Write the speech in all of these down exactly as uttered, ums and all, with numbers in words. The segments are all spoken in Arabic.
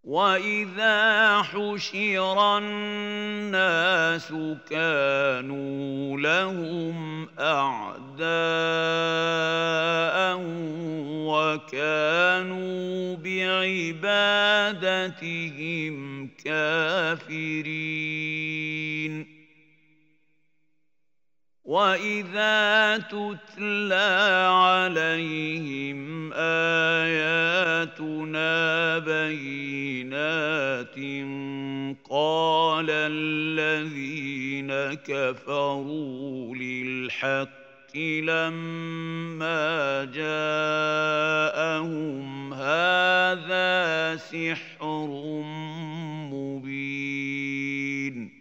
وَإِذَا حُشِرَ النَّاسُ كَانُوا لَهُمْ أَعْدَاءً وَكَانُوا بِعِبَادَتِهِمْ كَافِرِينَ وَإِذَا تُتْلَىٰ عَلَيْهِمْ آيَاتُنَا بَيِّنَاتٍ قَالَ الَّذِينَ كَفَرُوا لِلْحَقِّ لَمَّا جَاءَهُمْ هَٰذَا سِحْرٌ مُّبِينٌ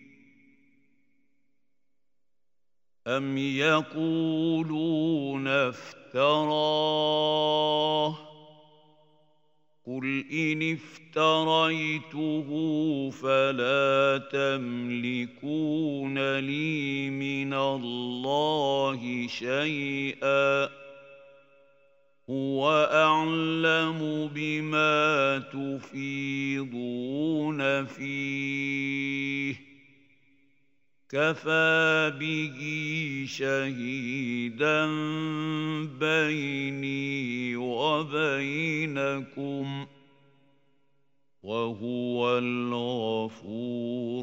أَمْ يَقُولُونَ افْتَرَاهُ ۖ قُلْ إِنِ افْتَرَيْتُهُ فَلَا تَمْلِكُونَ لِي مِنَ اللَّهِ شَيْئًا ۖ هُوَ أَعْلَمُ بِمَا تُفِيضُونَ فِيهِ كَفَىٰ بِهِ شَهِيدًا بَيْنِي وَبَيْنَكُمْ ۖ وَهُوَ الْغَفُورُ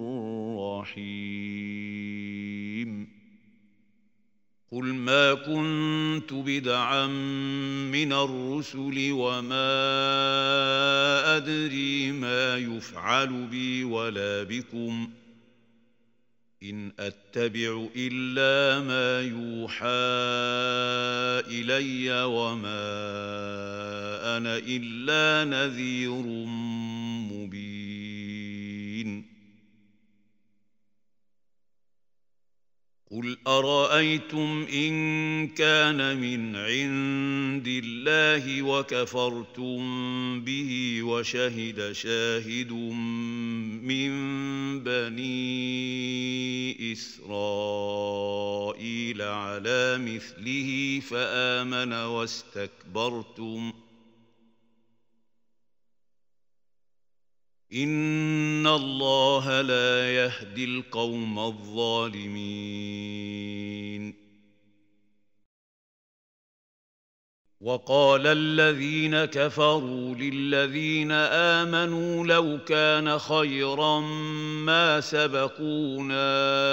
الرَّحِيمُ قُلْ مَا كُنتُ بِدْعًا مِّنَ الرُّسُلِ وَمَا أَدْرِي مَا يُفْعَلُ بِي وَلَا بِكُمْ ۖ إِنْ أَتَّبِعُ إِلَّا مَا يُوحَىٰ إِلَيَّ وَمَا أَنَا إِلَّا نَذِيرٌ مُّبِينٌ قُلْ أَرَأَيْتُمْ إِن كَانَ مِنْ عِندِ اللَّهِ وَكَفَرْتُم بِهِ وَشَهِدَ شَاهِدٌ مِّن بَنِي إِسْرَائِيلَ عَلَىٰ مِثْلِهِ فَآمَنَ وَاسْتَكْبَرْتُمْ ۖ إِنَّ اللَّهَ لَا يَهْدِي الْقَوْمَ الظَّالِمِينَ وَقَالَ الَّذِينَ كَفَرُوا لِلَّذِينَ آمَنُوا لَوْ كَانَ خَيْرًا مَّا سَبَقُونَا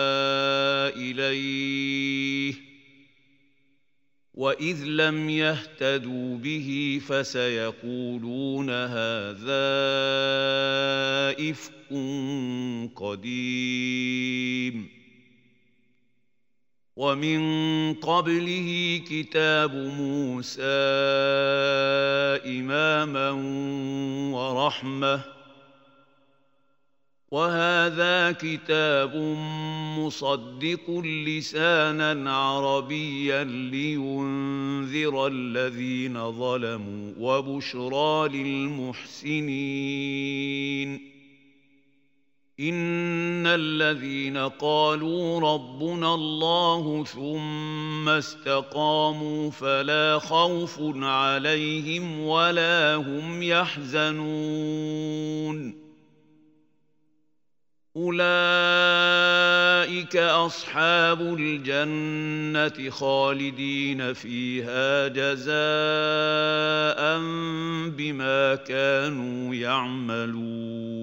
إِلَيْهِ وَإِذْ لَمْ يَهْتَدُوا بِهِ فَسَيَقُولُونَ هَٰذَا إِفْكٌ قَدِيمٌ وَمِن قَبْلِهِ كِتَابُ مُوسَىٰ إِمَامًا وَرَحْمَةً ۚ وَهَٰذَا كِتَابٌ مُّصَدِّقٌ لِّسَانًا عَرَبِيًّا لِّيُنذِرَ الَّذِينَ ظَلَمُوا وَبُشْرَىٰ لِلْمُحْسِنِينَ إِنَّ الَّذِينَ قَالُوا رَبُّنَا اللَّهُ ثُمَّ اسْتَقَامُوا فَلَا خَوْفٌ عَلَيْهِمْ وَلَا هُمْ يَحْزَنُونَ أُولَٰئِكَ أَصْحَابُ الْجَنَّةِ خَالِدِينَ فِيهَا جَزَاءً بِمَا كَانُوا يَعْمَلُونَ